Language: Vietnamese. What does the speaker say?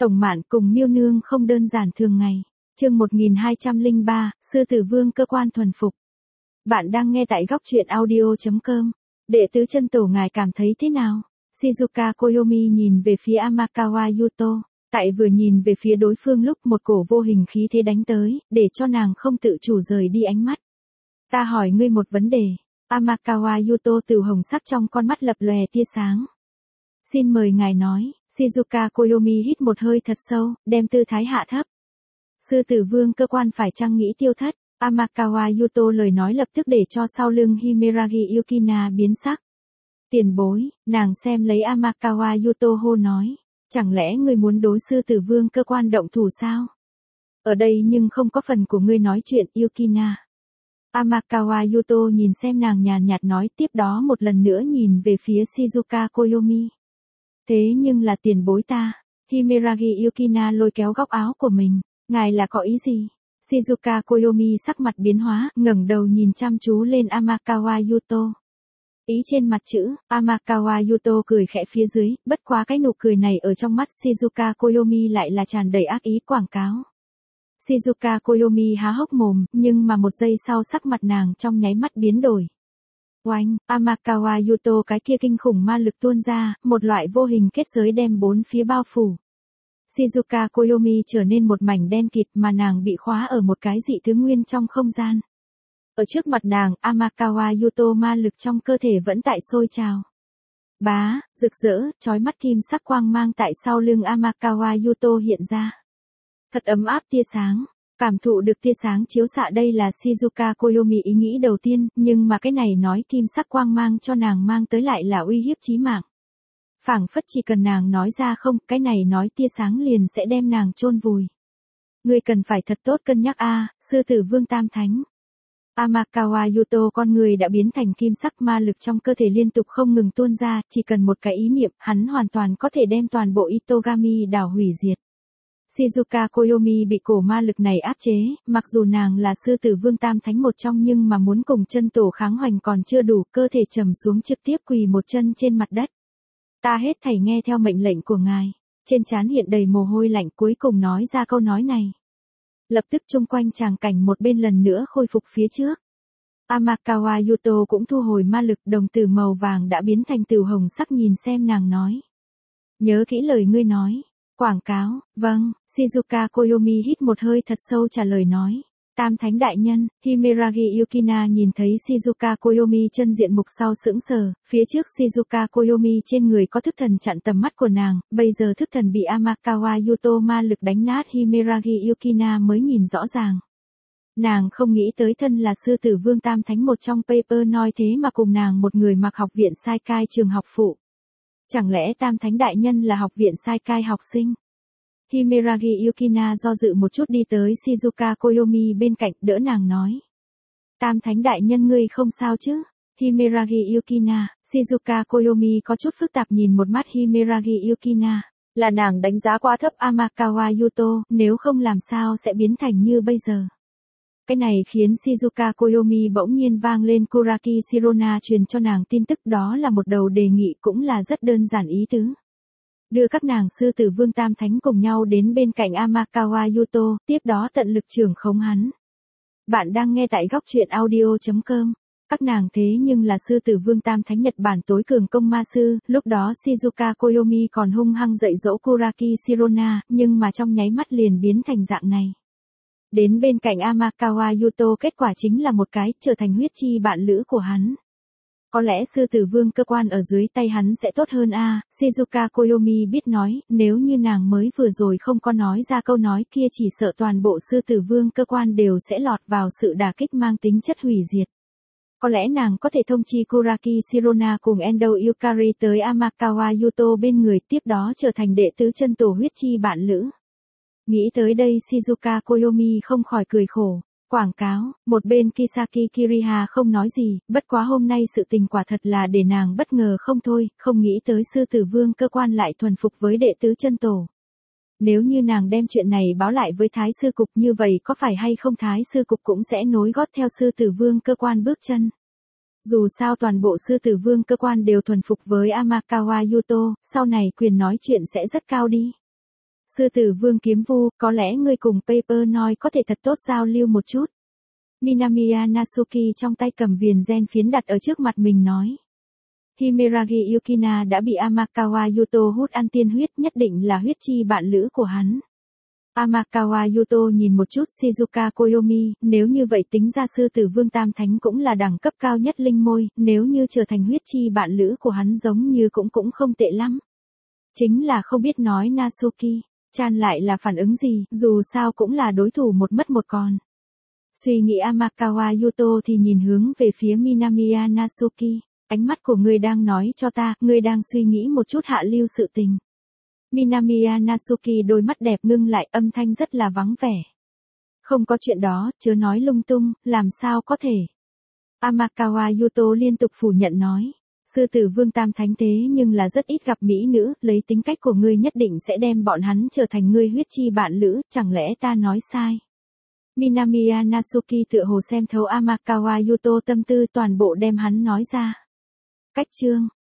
Tổng Mạn cùng Miêu Nương không đơn giản thường ngày. Chương 1203, Sư tử vương cơ quan thuần phục. Bạn đang nghe tại góc truyện audio.com. Đệ tứ chân tổ ngài cảm thấy thế nào? Shizuka Koyomi nhìn về phía Amakawa Yuto. Tại vừa nhìn về phía đối phương lúc một cổ vô hình khí thế đánh tới, để cho nàng không tự chủ rời đi ánh mắt. Ta hỏi ngươi một vấn đề. Amakawa Yuto từ hồng sắc trong con mắt lập lòe tia sáng. Xin mời ngài nói. Shizuka Koyomi hít một hơi thật sâu, đem tư thái hạ thấp. Sư tử vương cơ quan phải chăng nghĩ tiêu thất? Amakawa Yuto lời nói lập tức để cho sau lưng Himeragi Yukina biến sắc. Tiền bối, nàng xem lấy Amakawa Yuto hô nói. Chẳng lẽ ngươi muốn đối sư tử vương cơ quan động thủ sao? Ở đây nhưng không có phần của ngươi nói chuyện Yukina. Amakawa Yuto nhìn xem nàng nhàn nhạt nói tiếp đó một lần nữa nhìn về phía Shizuka Koyomi. Thế nhưng là tiền bối ta. Himeragi Yukina lôi kéo góc áo của mình. Ngài là có ý gì? Shizuka Koyomi sắc mặt biến hóa, ngẩng đầu nhìn chăm chú lên Amakawa Yuto. Ý trên mặt chữ, Amakawa Yuto cười khẽ phía dưới, bất quá cái nụ cười này ở trong mắt Shizuka Koyomi lại là tràn đầy ác ý quảng cáo. Shizuka Koyomi há hốc mồm, nhưng mà một giây sau sắc mặt nàng trong nháy mắt biến đổi. Oanh, Amakawa Yuto cái kia kinh khủng ma lực tuôn ra, một loại vô hình kết giới đem bốn phía bao phủ. Shizuka Koyomi trở nên một mảnh đen kịt mà nàng bị khóa ở một cái dị thứ nguyên trong không gian. Ở trước mặt nàng, Amakawa Yuto ma lực trong cơ thể vẫn tại sôi trào. Bá, rực rỡ, chói mắt kim sắc quang mang tại sau lưng Amakawa Yuto hiện ra. Thật ấm áp tia sáng, cảm thụ được tia sáng chiếu xạ đây là Shizuka Koyomi ý nghĩ đầu tiên, nhưng mà cái này nói kim sắc quang mang cho nàng mang tới lại là uy hiếp chí mạng. Phảng phất chỉ cần nàng nói ra không, cái này nói tia sáng liền sẽ đem nàng chôn vùi. Ngươi cần phải thật tốt cân nhắc sư tử vương tam thánh. Amakawa Yuto con người đã biến thành kim sắc ma lực trong cơ thể liên tục không ngừng tuôn ra, chỉ cần một cái ý niệm, hắn hoàn toàn có thể đem toàn bộ Itogami đảo hủy diệt. Shizuka Koyomi bị cổ ma lực này áp chế, mặc dù nàng là sư tử vương tam thánh một trong nhưng mà muốn cùng chân tổ kháng hoành còn chưa đủ, cơ thể trầm xuống trực tiếp quỳ một chân trên mặt đất. Ta hết thảy nghe theo mệnh lệnh của ngài. Trên trán hiện đầy mồ hôi lạnh cuối cùng nói ra câu nói này. Lập tức chung quanh tràng cảnh một bên lần nữa khôi phục phía trước. Amakawa Yuto cũng thu hồi ma lực, đồng tử màu vàng đã biến thành tử hồng sắc nhìn xem nàng nói. Nhớ kỹ lời ngươi nói. Quảng cáo, vâng, Shizuka Koyomi hít một hơi thật sâu trả lời nói. Tam thánh đại nhân, Himeragi Yukina nhìn thấy Shizuka Koyomi chân diện mục sau sững sờ, phía trước Shizuka Koyomi trên người có thức thần chặn tầm mắt của nàng, bây giờ thức thần bị Amakawa Yuto ma lực đánh nát Himeragi Yukina mới nhìn rõ ràng. Nàng không nghĩ tới thân là sư tử vương tam thánh một trong paper nói thế mà cùng nàng một người mặc học viện Saikai trường học phụ. Chẳng lẽ tam thánh đại nhân là học viện Saikai học sinh? Himeragi Yukina do dự một chút đi tới Shizuka Koyomi bên cạnh đỡ nàng nói. Tam thánh đại nhân ngươi không sao chứ? Himeragi Yukina, Shizuka Koyomi có chút phức tạp nhìn một mắt Himeragi Yukina. Là nàng đánh giá quá thấp Amakawa Yuto, nếu không làm sao sẽ biến thành như bây giờ. Cái này khiến Shizuka Koyomi bỗng nhiên vang lên Kuraki Shirona truyền cho nàng tin tức đó là một đầu đề nghị cũng là rất đơn giản ý tứ. Đưa các nàng sư tử vương tam thánh cùng nhau đến bên cạnh Amakawa Yuto, tiếp đó tận lực trưởng khống hắn. Bạn đang nghe tại góc truyện audio.com. Các nàng thế nhưng là sư tử vương tam thánh Nhật Bản tối cường công ma sư, lúc đó Shizuka Koyomi còn hung hăng dạy dỗ Kuraki Shirona, nhưng mà trong nháy mắt liền biến thành dạng này. Đến bên cạnh Amakawa Yuto kết quả chính là một cái, trở thành huyết chi bạn lữ của hắn. Có lẽ sư tử vương cơ quan ở dưới tay hắn sẽ tốt hơn Shizuka Koyomi biết nói, nếu như nàng mới vừa rồi không có nói ra câu nói kia chỉ sợ toàn bộ sư tử vương cơ quan đều sẽ lọt vào sự đả kích mang tính chất hủy diệt. Có lẽ nàng có thể thông chi Kuraki Shirona cùng Endo Yukari tới Amakawa Yuto bên người tiếp đó trở thành đệ tứ chân tổ huyết chi bạn lữ. Nghĩ tới đây Shizuka Koyomi không khỏi cười khổ. Quảng cáo, một bên Kisaki Kiriha không nói gì, bất quá hôm nay sự tình quả thật là để nàng bất ngờ không thôi, không nghĩ tới sư tử vương cơ quan lại thuần phục với đệ tứ chân tổ. Nếu như nàng đem chuyện này báo lại với Thái sư cục như vậy có phải hay không Thái sư cục cũng sẽ nối gót theo sư tử vương cơ quan bước chân. Dù sao toàn bộ sư tử vương cơ quan đều thuần phục với Amakawa Yuto, sau này quyền nói chuyện sẽ rất cao đi. Sư tử vương kiếm vu, có lẽ ngươi cùng Paper nói có thể thật tốt giao lưu một chút. Minamiya Natsuki trong tay cầm viền gen phiến đặt ở trước mặt mình nói. Himeragi Yukina đã bị Amakawa Yuto hút ăn tiên huyết, nhất định là huyết chi bạn lữ của hắn. Amakawa Yuto nhìn một chút Shizuka Koyomi, nếu như vậy tính ra sư tử vương tam thánh cũng là đẳng cấp cao nhất linh môi, nếu như trở thành huyết chi bạn lữ của hắn giống như cũng không tệ lắm. Chính là không biết nói Natsuki, chan lại là phản ứng gì, dù sao cũng là đối thủ một mất một còn. Suy nghĩ Amakawa Yuto thì nhìn hướng về phía Minamiya Natsuki, ánh mắt của ngươi đang nói cho ta, ngươi đang suy nghĩ một chút hạ lưu sự tình. Minamiya Natsuki đôi mắt đẹp ngưng lại, âm thanh rất là vắng vẻ. Không có chuyện đó, chớ nói lung tung, làm sao có thể. Amakawa Yuto liên tục phủ nhận nói. Sư tử vương tam thánh thế nhưng là rất ít gặp mỹ nữ, lấy tính cách của ngươi nhất định sẽ đem bọn hắn trở thành ngươi huyết chi bạn lữ, chẳng lẽ ta nói sai. Minamiya Natsuki tựa hồ xem thấu Amakawa Yuto tâm tư, toàn bộ đem hắn nói ra. Cách chương